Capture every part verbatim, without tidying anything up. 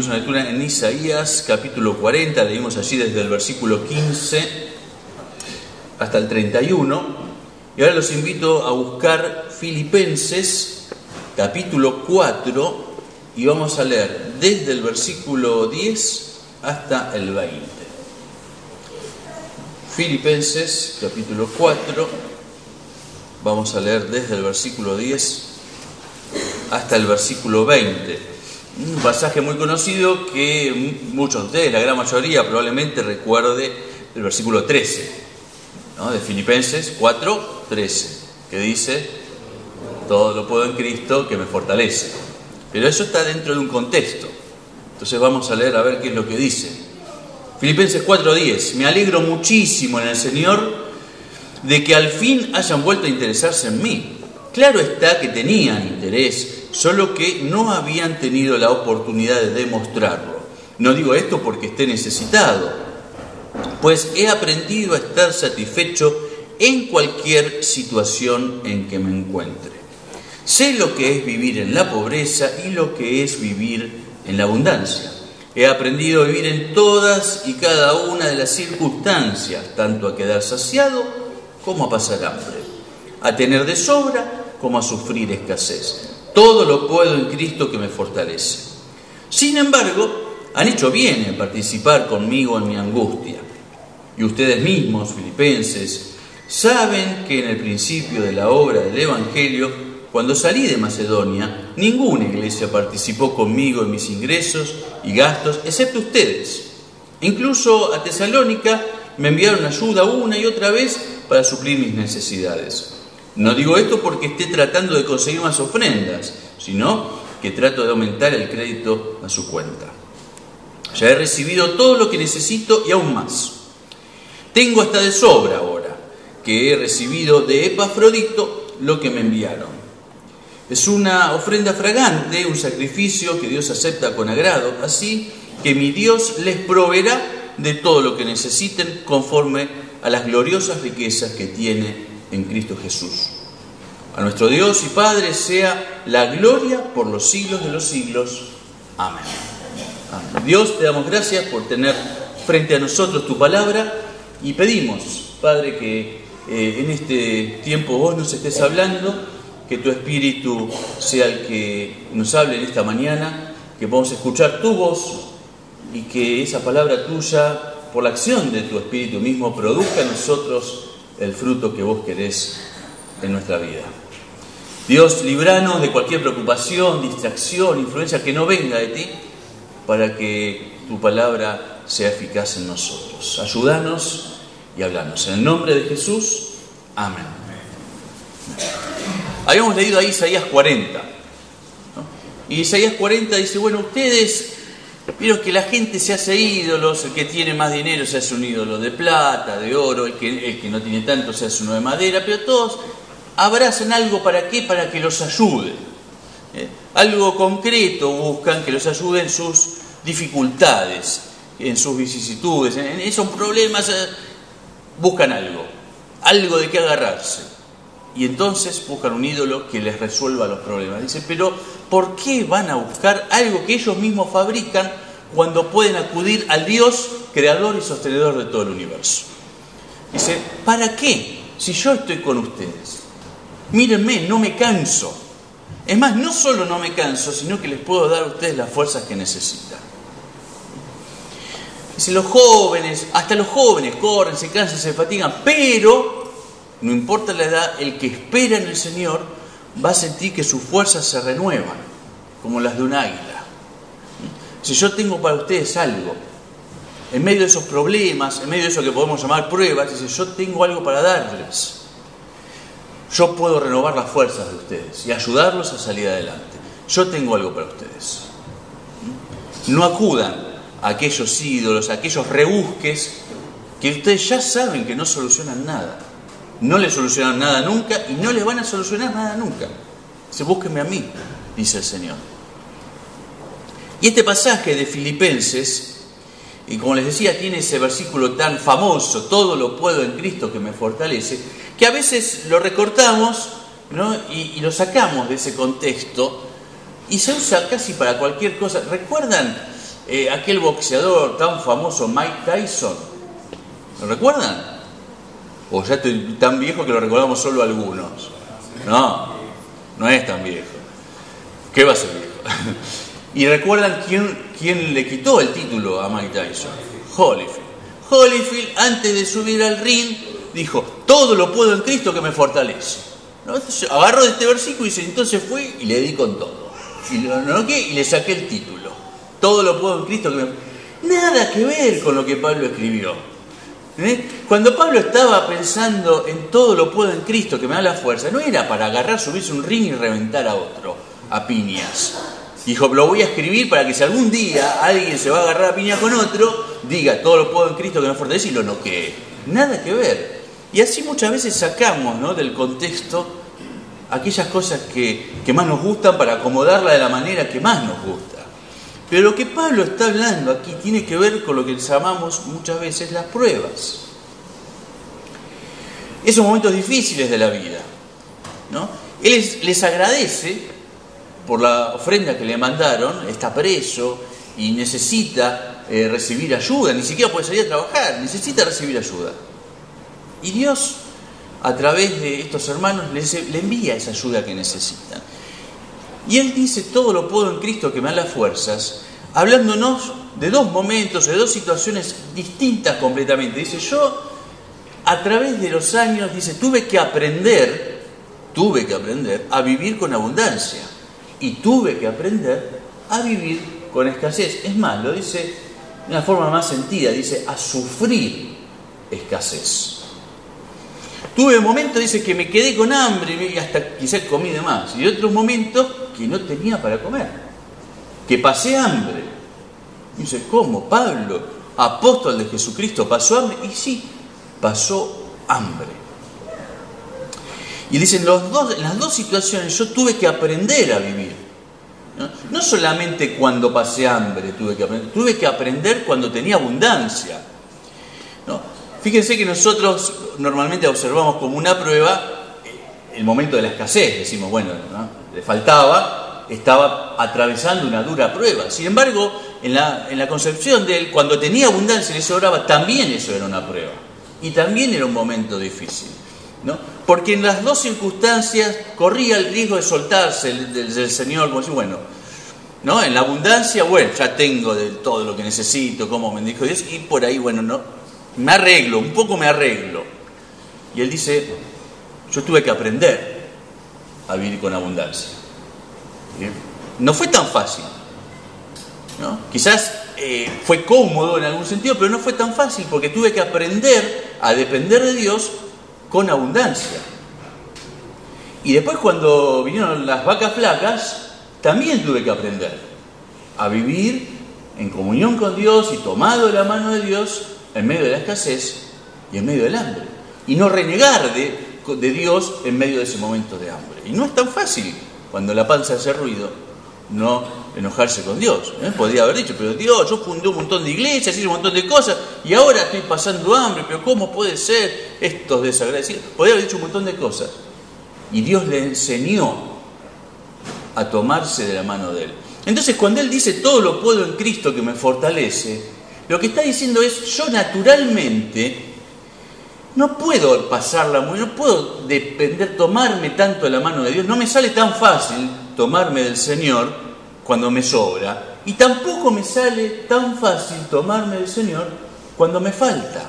Tuvimos una lectura en Isaías capítulo cuarenta, leímos allí desde el versículo quince hasta el treinta y uno, y ahora los invito a buscar Filipenses capítulo cuatro y vamos a leer desde el versículo diez hasta el veinte. Filipenses capítulo cuatro, vamos a leer desde el versículo diez hasta el versículo veinte. Un pasaje muy conocido que muchos de ustedes, la gran mayoría, probablemente recuerde el versículo trece, ¿no? De Filipenses cuatro, trece, que dice: todo lo puedo en Cristo que me fortalece. Pero eso está dentro de un contexto. Entonces vamos a leer a ver qué es lo que dice. Filipenses cuatro, diez. Me alegro muchísimo en el Señor de que al fin hayan vuelto a interesarse en mí. Claro está que tenían interés, solo que no habían tenido la oportunidad de demostrarlo. No digo esto porque esté necesitado, pues he aprendido a estar satisfecho en cualquier situación en que me encuentre. Sé lo que es vivir en la pobreza y lo que es vivir en la abundancia. He aprendido a vivir en todas y cada una de las circunstancias, tanto a quedar saciado como a pasar hambre, a tener de sobra como a sufrir escasez. Todo lo puedo en Cristo que me fortalece. Sin embargo, han hecho bien en participar conmigo en mi angustia. Y ustedes mismos, filipenses, saben que en el principio de la obra del Evangelio, cuando salí de Macedonia, ninguna iglesia participó conmigo en mis ingresos y gastos, excepto ustedes. Incluso a Tesalónica me enviaron ayuda una y otra vez para suplir mis necesidades. No digo esto porque esté tratando de conseguir más ofrendas, sino que trato de aumentar el crédito a su cuenta. Ya he recibido todo lo que necesito y aún más. Tengo hasta de sobra ahora, que he recibido de Epafrodito lo que me enviaron. Es una ofrenda fragante, un sacrificio que Dios acepta con agrado, así que mi Dios les proveerá de todo lo que necesiten conforme a las gloriosas riquezas que tiene en Cristo Jesús. A nuestro Dios y Padre sea la gloria por los siglos de los siglos. Amén. Amén. Dios, te damos gracias por tener frente a nosotros tu palabra y pedimos, Padre, que eh, en este tiempo vos nos estés hablando, que tu Espíritu sea el que nos hable en esta mañana, que podamos escuchar tu voz y que esa palabra tuya, por la acción de tu Espíritu mismo, produzca en nosotros el fruto que vos querés en nuestra vida. Dios, líbranos de cualquier preocupación, distracción, influencia que no venga de ti, para que tu palabra sea eficaz en nosotros. Ayúdanos y hablanos. En el nombre de Jesús, amén. Habíamos leído ahí Isaías cuarenta, ¿no? Y Isaías cuarenta dice, bueno, ustedes vieron que la gente se hace ídolos, el que tiene más dinero se hace un ídolo de plata, de oro, el que, el que no tiene tanto se hace uno de madera, pero todos abrazan algo, ¿para qué? Para que los ayude. ¿Eh? Algo concreto buscan que los ayude en sus dificultades, en sus vicisitudes, en esos problemas, eh, buscan algo, algo de qué agarrarse. Y entonces buscan un ídolo que les resuelva los problemas. Dice, pero ¿por qué van a buscar algo que ellos mismos fabrican cuando pueden acudir al Dios creador y sostenedor de todo el universo? Dice, ¿para qué? Si yo estoy con ustedes. Mírenme, no me canso. Es más, no solo no me canso, sino que les puedo dar a ustedes las fuerzas que necesitan. Dice, los jóvenes, hasta los jóvenes corren, se cansan, se fatigan, pero no importa la edad, el que espera en el Señor va a sentir que sus fuerzas se renuevan, como las de un águila. Si yo tengo para ustedes algo, en medio de esos problemas, en medio de eso que podemos llamar pruebas, dice, yo tengo algo para darles. Yo puedo renovar las fuerzas de ustedes y ayudarlos a salir adelante. Yo tengo algo para ustedes. No acudan a aquellos ídolos, a aquellos rebusques que ustedes ya saben que no solucionan nada. No les solucionan nada nunca y no les van a solucionar nada nunca. Dice, búsquenme a mí, dice el Señor. Y este pasaje de Filipenses, y como les decía, tiene ese versículo tan famoso, todo lo puedo en Cristo que me fortalece, que a veces lo recortamos, ¿no? y, y lo sacamos de ese contexto y se usa casi para cualquier cosa. ¿Recuerdan eh, aquel boxeador tan famoso Mike Tyson. ¿Lo recuerdan? O ya estoy tan viejo que lo recordamos solo algunos. No, no es tan viejo. ¿Qué va a ser viejo? Y recuerdan quién, quién le quitó el título a Mike Tyson. Holyfield. Holyfield, antes de subir al ring, dijo: todo lo puedo en Cristo que me fortalece. ¿No? Entonces, agarró de este versículo y dice: entonces fui y le di con todo. Y, lo, ¿no? ¿Qué? Y le saqué el título. Todo lo puedo en Cristo que me... Nada que ver con lo que Pablo escribió. ¿Eh? Cuando Pablo estaba pensando en todo lo puedo en Cristo que me da la fuerza, no era para agarrar, subirse un ring y reventar a otro a piñas. Dijo: lo voy a escribir para que si algún día alguien se va a agarrar a piña con otro, diga: todo lo puedo en Cristo que me fortalece, y lo noquee. Nada que ver. Y así muchas veces sacamos, ¿no?, del contexto aquellas cosas que, que más nos gustan para acomodarla de la manera que más nos gusta. Pero lo que Pablo está hablando aquí tiene que ver con lo que llamamos muchas veces las pruebas. Esos momentos difíciles de la vida, ¿no? Él les, les agradece por la ofrenda que le mandaron, está preso y necesita eh, recibir ayuda, ni siquiera puede salir a trabajar, necesita recibir ayuda. Y Dios, a través de estos hermanos, les, le envía esa ayuda que necesitan. Y Él dice: todo lo puedo en Cristo que me da las fuerzas, hablándonos de dos momentos, de dos situaciones distintas completamente. Dice: yo, a través de los años, dice, tuve que aprender, tuve que aprender a vivir con abundancia. Y tuve que aprender a vivir con escasez. Es más, lo dice de una forma más sentida, dice: a sufrir escasez. Tuve momentos, dice, que me quedé con hambre y hasta quizás comí de más. Y otros momentos que no tenía para comer, que pasé hambre. Y dice: ¿cómo? Pablo, apóstol de Jesucristo, pasó hambre. Y sí, pasó hambre. Y dicen, los dos, en las dos situaciones yo tuve que aprender a vivir. ¿No? No solamente cuando pasé hambre tuve que aprender, tuve que aprender cuando tenía abundancia. ¿No? Fíjense que nosotros normalmente observamos como una prueba el momento de la escasez. Decimos, bueno, ¿no?, le faltaba, estaba atravesando una dura prueba. Sin embargo, en la, en la concepción de él, cuando tenía abundancia y le sobraba, también eso era una prueba. Y también era un momento difícil, ¿no? Porque en las dos circunstancias corría el riesgo de soltarse del, del, del Señor, como decir, bueno, ¿no? En la abundancia, bueno, ya tengo de todo lo que necesito, como me dijo Dios, y por ahí, bueno, no, me arreglo, un poco me arreglo. Y él dice, yo tuve que aprender a vivir con abundancia. ¿Bien? No fue tan fácil, ¿no? Quizás eh, fue cómodo en algún sentido, pero no fue tan fácil, porque tuve que aprender a depender de Dios con abundancia. Y después, cuando vinieron las vacas flacas, también tuve que aprender a vivir en comunión con Dios y tomado de la mano de Dios en medio de la escasez y en medio del hambre. Y no renegar de, de Dios en medio de ese momento de hambre. Y no es tan fácil, cuando la panza hace ruido, no enojarse con Dios. ¿eh? Podría haber dicho, pero Dios, yo fundé un montón de iglesias, hice un montón de cosas, y ahora estoy pasando hambre, pero ¿cómo puede ser estos desagradecidos? Podría haber dicho un montón de cosas. Y Dios le enseñó a tomarse de la mano de él. Entonces, cuando él dice, todo lo puedo en Cristo que me fortalece, lo que está diciendo es, yo naturalmente no puedo pasarla muy, no puedo depender, tomarme tanto de la mano de Dios, no me sale tan fácil tomarme del Señor cuando me sobra, y tampoco me sale tan fácil tomarme del Señor cuando me falta.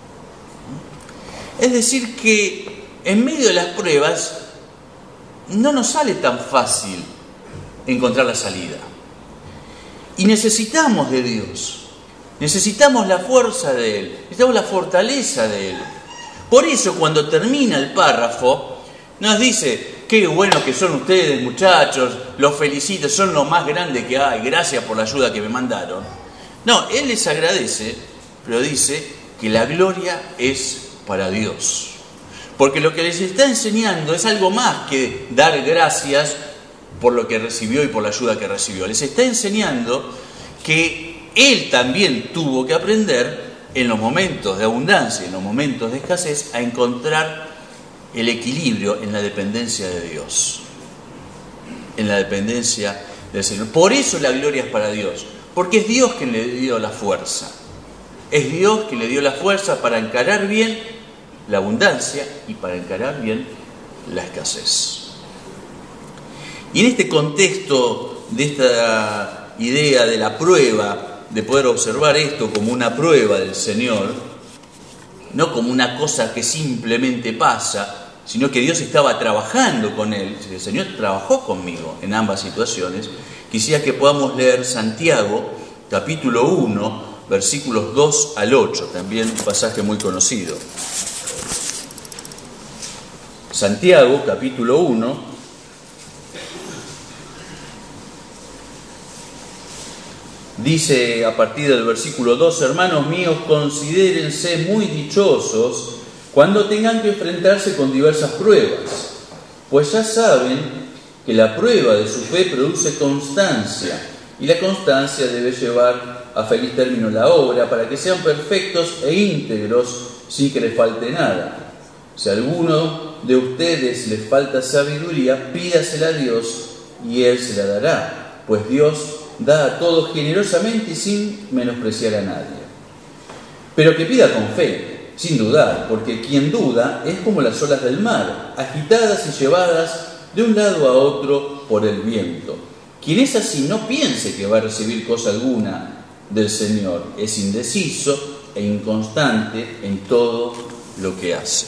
Es decir, que en medio de las pruebas no nos sale tan fácil encontrar la salida. Y necesitamos de Dios, necesitamos la fuerza de Él, necesitamos la fortaleza de Él. Por eso, cuando termina el párrafo, nos dice, qué buenos que son ustedes, muchachos, los felicito, son lo más grande que hay, gracias por la ayuda que me mandaron. No, Él les agradece, pero dice que la gloria es para Dios. Porque lo que les está enseñando es algo más que dar gracias por lo que recibió y por la ayuda que recibió. Les está enseñando que Él también tuvo que aprender en los momentos de abundancia, en los momentos de escasez, a encontrar el equilibrio en la dependencia de Dios, en la dependencia del Señor. Por eso la gloria es para Dios, Porque es Dios quien le dio la fuerza. Es Dios quien le dio la fuerza para encarar bien la abundancia y para encarar bien la escasez. Y en este contexto de esta idea de la prueba, de poder observar esto como una prueba del Señor, no como una cosa que simplemente pasa, sino que Dios estaba trabajando con él, el Señor trabajó conmigo en ambas situaciones, quisiera que podamos leer Santiago, capítulo uno, versículos dos al ocho, también un pasaje muy conocido. Santiago, capítulo uno, dice a partir del versículo dos: hermanos míos, considérense muy dichosos cuando tengan que enfrentarse con diversas pruebas, pues ya saben que la prueba de su fe produce constancia, y la constancia debe llevar a feliz término la obra, para que sean perfectos e íntegros sin que les falte nada. Si a alguno de ustedes les falta sabiduría, pídasela a Dios y Él se la dará, pues Dios da a todos generosamente y sin menospreciar a nadie. Pero que pida con fe, sin dudar, porque quien duda es como las olas del mar, agitadas y llevadas de un lado a otro por el viento. Quien es así no piense que va a recibir cosa alguna del Señor, es indeciso e inconstante en todo lo que hace.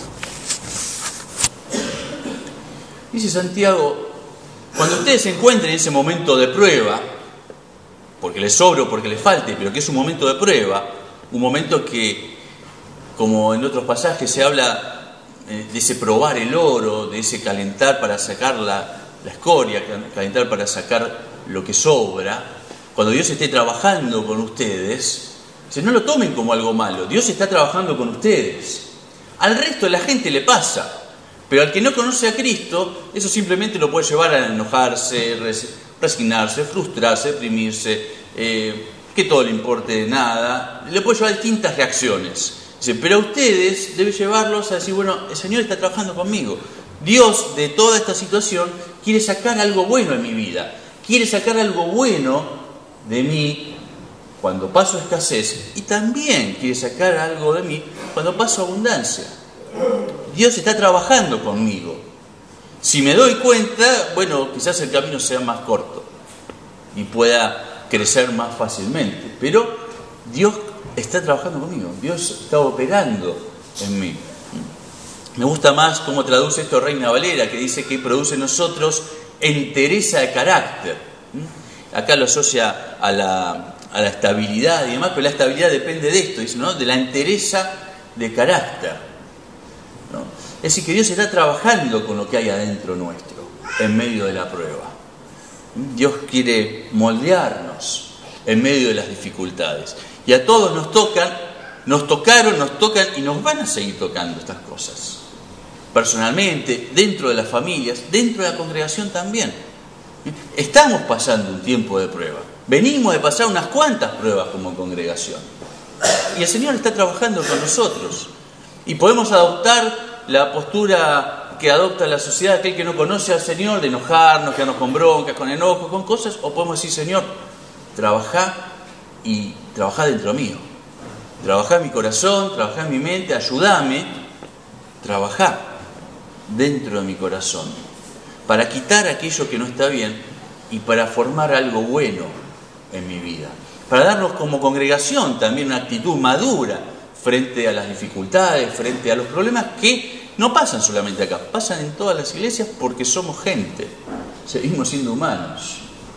Dice Santiago, cuando ustedes se encuentren en ese momento de prueba, porque les sobre o porque les falte, pero que es un momento de prueba, un momento que, como en otros pasajes se habla de ese probar el oro, de ese calentar para sacar la, la escoria, calentar para sacar lo que sobra, cuando Dios esté trabajando con ustedes, no lo tomen como algo malo, Dios está trabajando con ustedes. Al resto de la gente le pasa, pero al que no conoce a Cristo, eso simplemente lo puede llevar a enojarse, resignarse, frustrarse, deprimirse, eh, que todo le importe nada, le puede llevar a distintas reacciones. Dice, pero a ustedes debe llevarlos a decir, bueno, el Señor está trabajando conmigo. Dios de toda esta situación quiere sacar algo bueno en mi vida, quiere sacar algo bueno de mí cuando paso escasez y también quiere sacar algo de mí cuando paso abundancia. Dios está trabajando conmigo. Si me doy cuenta, bueno, quizás el camino sea más corto y pueda crecer más fácilmente, pero Dios está trabajando conmigo, Dios está operando en mí. Me gusta más cómo traduce esto Reina Valera, que dice que produce en nosotros entereza de carácter. Acá lo asocia a la, a la estabilidad y demás, pero la estabilidad depende de esto, dice, ¿no? De la entereza de carácter, ¿no? Es decir, que Dios está trabajando con lo que hay adentro nuestro, en medio de la prueba. Dios quiere moldearnos en medio de las dificultades. Y a todos nos tocan, nos tocaron, nos tocan y nos van a seguir tocando estas cosas. Personalmente, dentro de las familias, dentro de la congregación también. Estamos pasando un tiempo de prueba. Venimos de pasar unas cuantas pruebas como congregación. Y el Señor está trabajando con nosotros. Y podemos adoptar la postura que adopta la sociedad, aquel que no conoce al Señor, de enojarnos, quedarnos con broncas, con enojos, con cosas, o podemos decir, Señor, trabajá y trabajá dentro mío. Trabajá en mi corazón, trabajá en mi mente, ayúdame, trabajá dentro de mi corazón, para quitar aquello que no está bien y para formar algo bueno en mi vida. Para darnos como congregación también una actitud madura frente a las dificultades, frente a los problemas que no pasan solamente acá, pasan en todas las iglesias porque somos gente, seguimos siendo humanos.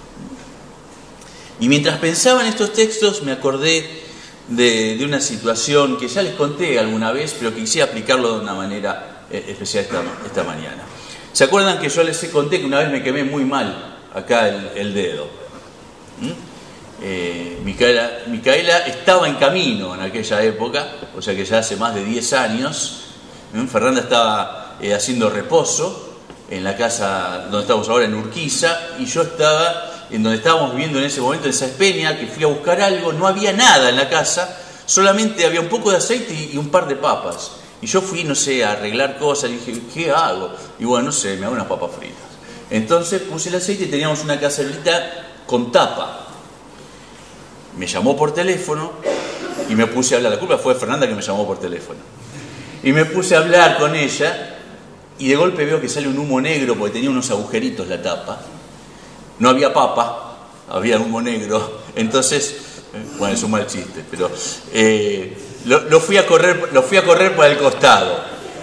Y mientras pensaba en estos textos me acordé de, de una situación que ya les conté alguna vez, pero que quisiera aplicarlo de una manera eh, especial esta, esta mañana. ¿Se acuerdan que yo les conté que una vez me quemé muy mal acá el, el dedo? ¿Mm? Eh, Micaela, Micaela estaba en camino en aquella época, o sea que ya hace más de diez años. ¿eh? Fernanda estaba eh, haciendo reposo en la casa donde estamos ahora, en Urquiza, y yo estaba en donde estábamos viviendo en ese momento, en Saespeña, que fui a buscar algo, no había nada en la casa, solamente había un poco de aceite y, y un par de papas. Y yo fui, no sé, a arreglar cosas, y dije, ¿qué hago? Y bueno, no sé, me hago unas papas fritas. Entonces puse el aceite y teníamos una cacerolita con tapa. me llamó por teléfono y me puse a hablar. La culpa fue de Fernanda, que me llamó por teléfono. Y me puse a hablar con ella y de golpe veo que sale un humo negro porque tenía unos agujeritos la tapa. No había papa, había humo negro. Entonces, bueno, es un mal chiste, pero eh, lo, lo, fui a correr, lo fui a correr para el costado.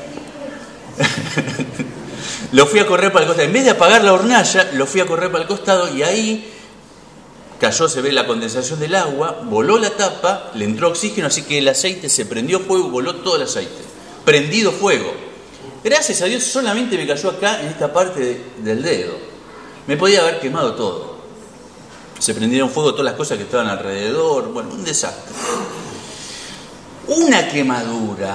Lo fui a correr para el costado. En vez de apagar la hornalla, lo fui a correr para el costado y ahí cayó, se ve la condensación del agua, voló la tapa, le entró oxígeno, así que el aceite se prendió fuego, voló todo el aceite. Prendido fuego. Gracias a Dios solamente me cayó acá en esta parte de, del dedo. Me podía haber quemado todo. Se prendieron fuego todas las cosas que estaban alrededor. Bueno, un desastre. Una quemadura.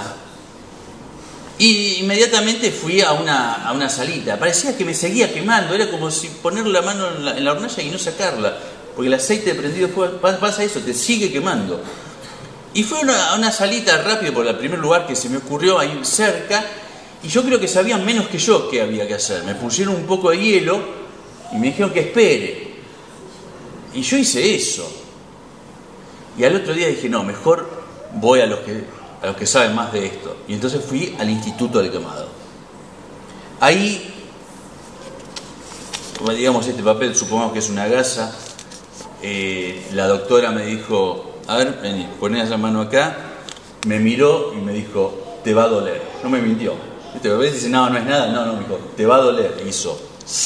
Y inmediatamente fui a una, a una salita. Parecía que me seguía quemando. Era como si poner la mano en la, en la hornalla y no sacarla. Porque el aceite de prendido fuego, pasa eso, te sigue quemando. Y fue a una, una salita rápido por el primer lugar que se me ocurrió ahí cerca. Y yo creo que sabían menos que yo qué había que hacer. Me pusieron un poco de hielo y me dijeron que espere. Y yo hice eso. Y al otro día dije, no, mejor voy a los que, a los que saben más de esto. Y entonces fui al Instituto del Quemado. Ahí, digamos, este papel, supongamos que es una gasa. Eh, la doctora me dijo, a ver, vení, poné esa mano acá. Me miró y me dijo, te va a doler. No me mintió. ¿Viste? A veces dice, no, no es nada. No, no, me dijo, te va a doler. Hizo.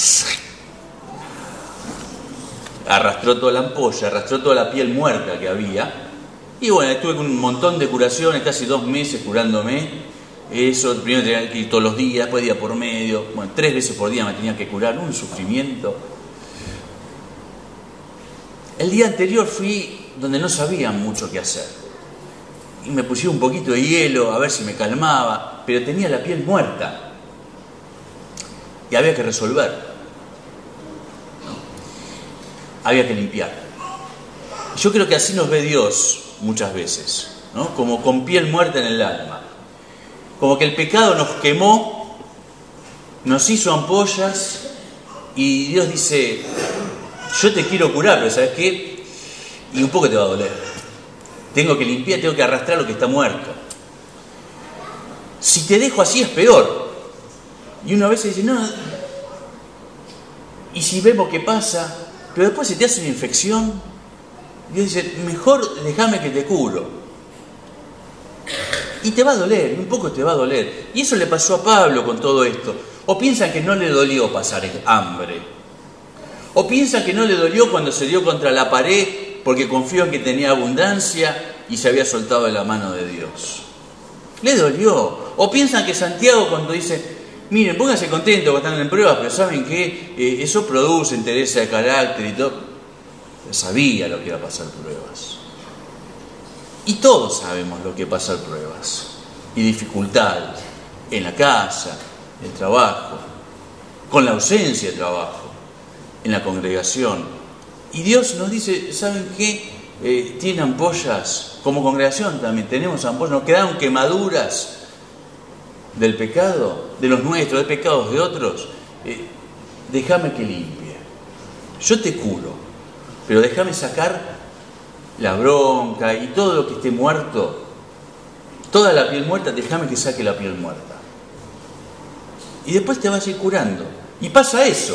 Arrastró toda la ampolla, arrastró toda la piel muerta que había. Y bueno, estuve con un montón de curaciones, casi dos meses curándome. Eso, primero tenía que ir todos los días, después día por medio. Bueno, tres veces por día me tenía que curar, un sufrimiento. El día anterior fui donde no sabía mucho qué hacer. Y me pusieron un poquito de hielo a ver si me calmaba, pero tenía la piel muerta. Y había que resolver. Había que limpiar. Yo creo que así nos ve Dios muchas veces, ¿no? Como con piel muerta en el alma. Como que el pecado nos quemó, nos hizo ampollas y Dios dice, yo te quiero curar, pero ¿sabes qué? Y un poco te va a doler. Tengo que limpiar, tengo que arrastrar lo que está muerto. Si te dejo así es peor. Y uno a veces dice, no, y si vemos qué pasa, pero después se te hace una infección, Dios dice, mejor déjame que te curo. Y te va a doler, un poco te va a doler. Y eso le pasó a Pablo con todo esto. O piensan que no le dolió pasar hambre. O piensan que no le dolió cuando se dio contra la pared porque confió en que tenía abundancia y se había soltado de la mano de Dios. Le dolió. O piensan que Santiago cuando dice, miren, pónganse contentos cuando están en pruebas, pero saben que eh, eso produce interés de carácter y todo. Sabía lo que iba a pasar pruebas. Y todos sabemos lo que pasa en pruebas y dificultades en la casa, en el trabajo, con la ausencia de trabajo, en la congregación. Y Dios nos dice, ¿saben qué? Eh, tienen ampollas, como congregación también tenemos ampollas, nos quedaron quemaduras del pecado, de los nuestros, de pecados de otros. Eh, déjame que limpie. Yo te curo, pero déjame sacar la bronca y todo lo que esté muerto, toda la piel muerta, déjame que saque la piel muerta. Y después te vas a ir curando. Y pasa eso.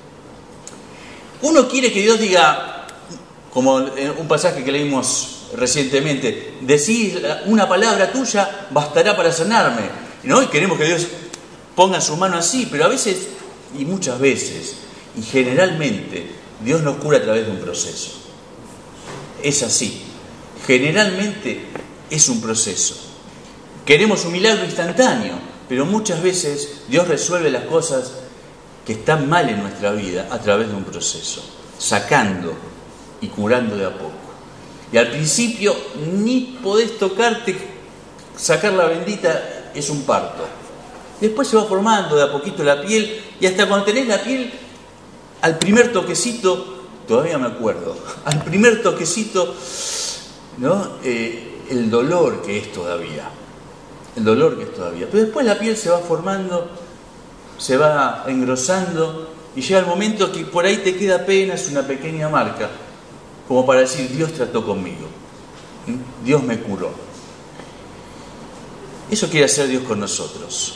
Uno quiere que Dios diga, como en un pasaje que leímos recientemente, decís una palabra tuya, bastará para sanarme, ¿no? Y queremos que Dios ponga su mano así, pero a veces, y muchas veces, y generalmente, Dios nos cura a través de un proceso. Es así. Generalmente es un proceso. Queremos un milagro instantáneo, pero muchas veces Dios resuelve las cosas que están mal en nuestra vida a través de un proceso, sacando y curando de a poco. Y al principio ni podés tocarte, sacar la bendita es un parto. Después se va formando de a poquito la piel y hasta cuando tenés la piel, al primer toquecito, todavía me acuerdo, al primer toquecito, ¿no? Eh, el dolor que es todavía, el dolor que es todavía. Pero después la piel se va formando, se va engrosando y llega el momento que por ahí te queda apenas una pequeña marca. como para decir, Dios trató conmigo, Dios me curó. Eso quiere hacer Dios con nosotros.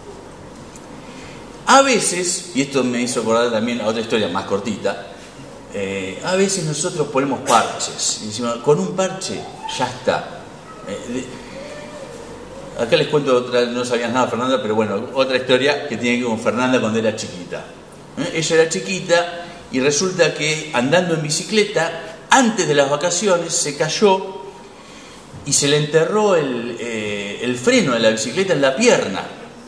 A veces, y esto me hizo acordar también a otra historia más cortita, eh, a veces nosotros ponemos parches y decimos, con un parche ya está. Eh, de, acá les cuento otra, no sabías nada Fernanda, pero bueno, otra historia que tiene que ver con Fernanda cuando era chiquita. ¿Eh? Ella era chiquita y resulta que andando en bicicleta, antes de las vacaciones, se cayó y se le enterró el, eh, el freno de la bicicleta en la pierna.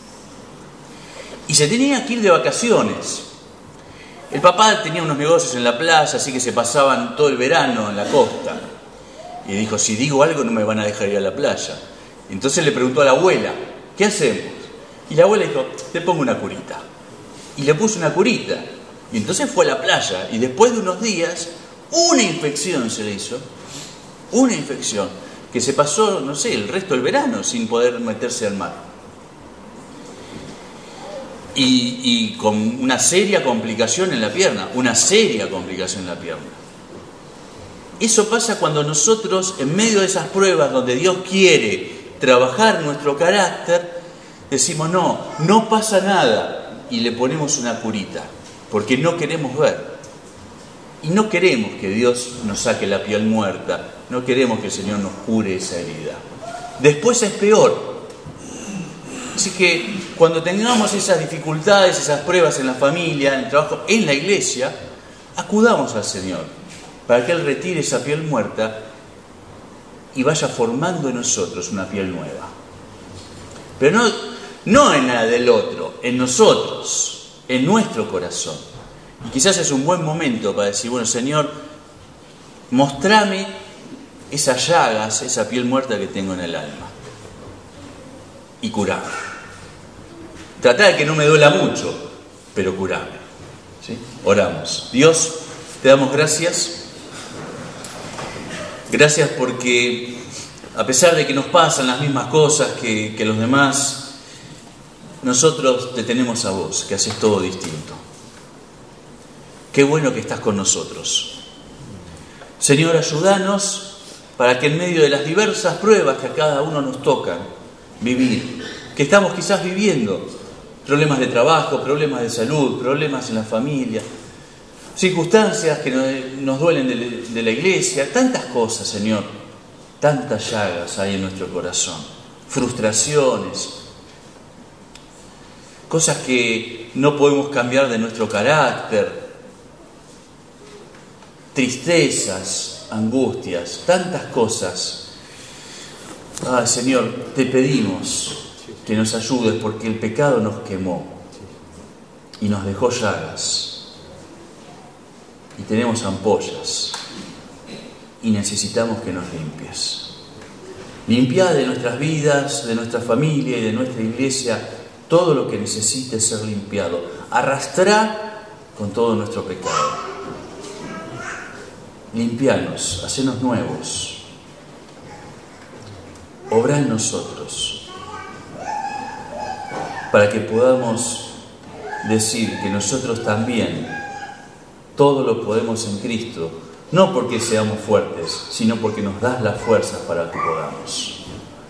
Y se tenía que ir de vacaciones. El papá tenía unos negocios en la playa, así que se pasaban todo el verano en la costa. Y dijo, si digo algo no me van a dejar ir a la playa. Entonces le preguntó a la abuela, ¿qué hacemos? Y la abuela dijo, te pongo una curita. Y le puso una curita. Y entonces fue a la playa. Y después de unos días, una infección se le hizo. Una infección. Que se pasó, no sé, el resto del verano sin poder meterse al mar. Y, y con una seria complicación en la pierna, una seria complicación en la pierna. Eso pasa cuando nosotros, en medio de esas pruebas donde Dios quiere trabajar nuestro carácter, decimos no, no pasa nada y le ponemos una curita, porque no queremos ver. Y no queremos que Dios nos saque la piel muerta, no queremos que el Señor nos cure esa herida. Después es peor. Así que cuando tengamos esas dificultades, esas pruebas en la familia, en el trabajo, en la iglesia, acudamos al Señor para que Él retire esa piel muerta y vaya formando en nosotros una piel nueva. Pero no, no en la del otro, en nosotros, en nuestro corazón. Y quizás es un buen momento para decir, bueno, Señor, mostrame esas llagas, esa piel muerta que tengo en el alma. Y curame. Tratá de que no me duela mucho, pero curame. ¿Sí? Oramos. Dios, te damos gracias. Gracias porque a pesar de que nos pasan las mismas cosas que, que los demás, nosotros te tenemos a vos, que haces todo distinto. Qué bueno que estás con nosotros. Señor, ayúdanos para que en medio de las diversas pruebas que a cada uno nos tocan vivir, que estamos quizás viviendo, problemas de trabajo, problemas de salud, problemas en la familia, circunstancias que nos duelen de, de la iglesia, tantas cosas, Señor, tantas llagas hay en nuestro corazón, frustraciones, cosas que no podemos cambiar de nuestro carácter, tristezas, angustias, tantas cosas. Ay, Señor, te pedimos que nos ayudes porque el pecado nos quemó y nos dejó llagas y tenemos ampollas y necesitamos que nos limpies. Limpia de nuestras vidas, de nuestra familia y de nuestra iglesia todo lo que necesite ser limpiado. Arrastrá con todo nuestro pecado. Limpianos, hacenos nuevos. Obra en nosotros para que podamos decir que nosotros también todo lo podemos en Cristo, no porque seamos fuertes, sino porque nos das las fuerzas para que podamos.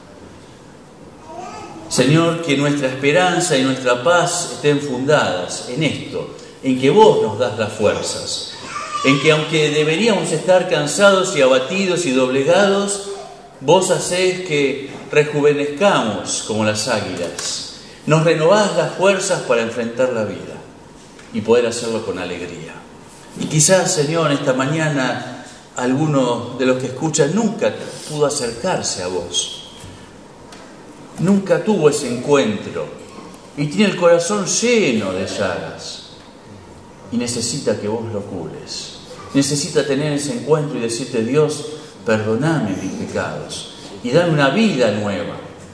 Señor, que nuestra esperanza y nuestra paz estén fundadas en esto, en que vos nos das las fuerzas, en que aunque deberíamos estar cansados y abatidos y doblegados, vos hacés que rejuvenezcamos como las águilas. Nos renovás las fuerzas para enfrentar la vida y poder hacerlo con alegría. Y quizás, Señor, esta mañana alguno de los que escuchan nunca pudo acercarse a vos. Nunca tuvo ese encuentro y tiene el corazón lleno de llagas y necesita que vos lo cures. Necesita tener ese encuentro y decirte, Dios, perdoname mis pecados y dame una vida nueva.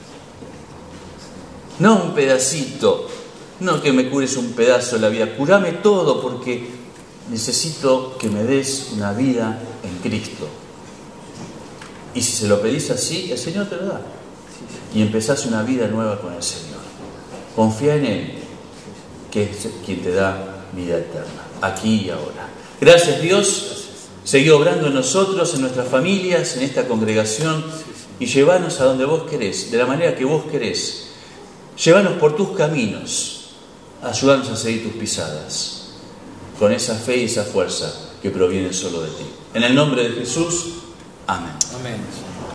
No un pedacito, no que me cures un pedazo de la vida, curame todo porque necesito que me des una vida en Cristo. Y si se lo pedís así, el Señor te lo da. Y empezás una vida nueva con el Señor. Confía en Él, que es quien te da vida eterna, aquí y ahora. Gracias, Dios, Seguí obrando en nosotros, en nuestras familias, en esta congregación, y llévanos a donde vos querés, de la manera que vos querés. Llévanos por tus caminos, ayúdanos a seguir tus pisadas, con esa fe y esa fuerza que provienen solo de ti. En el nombre de Jesús, amén. Amén.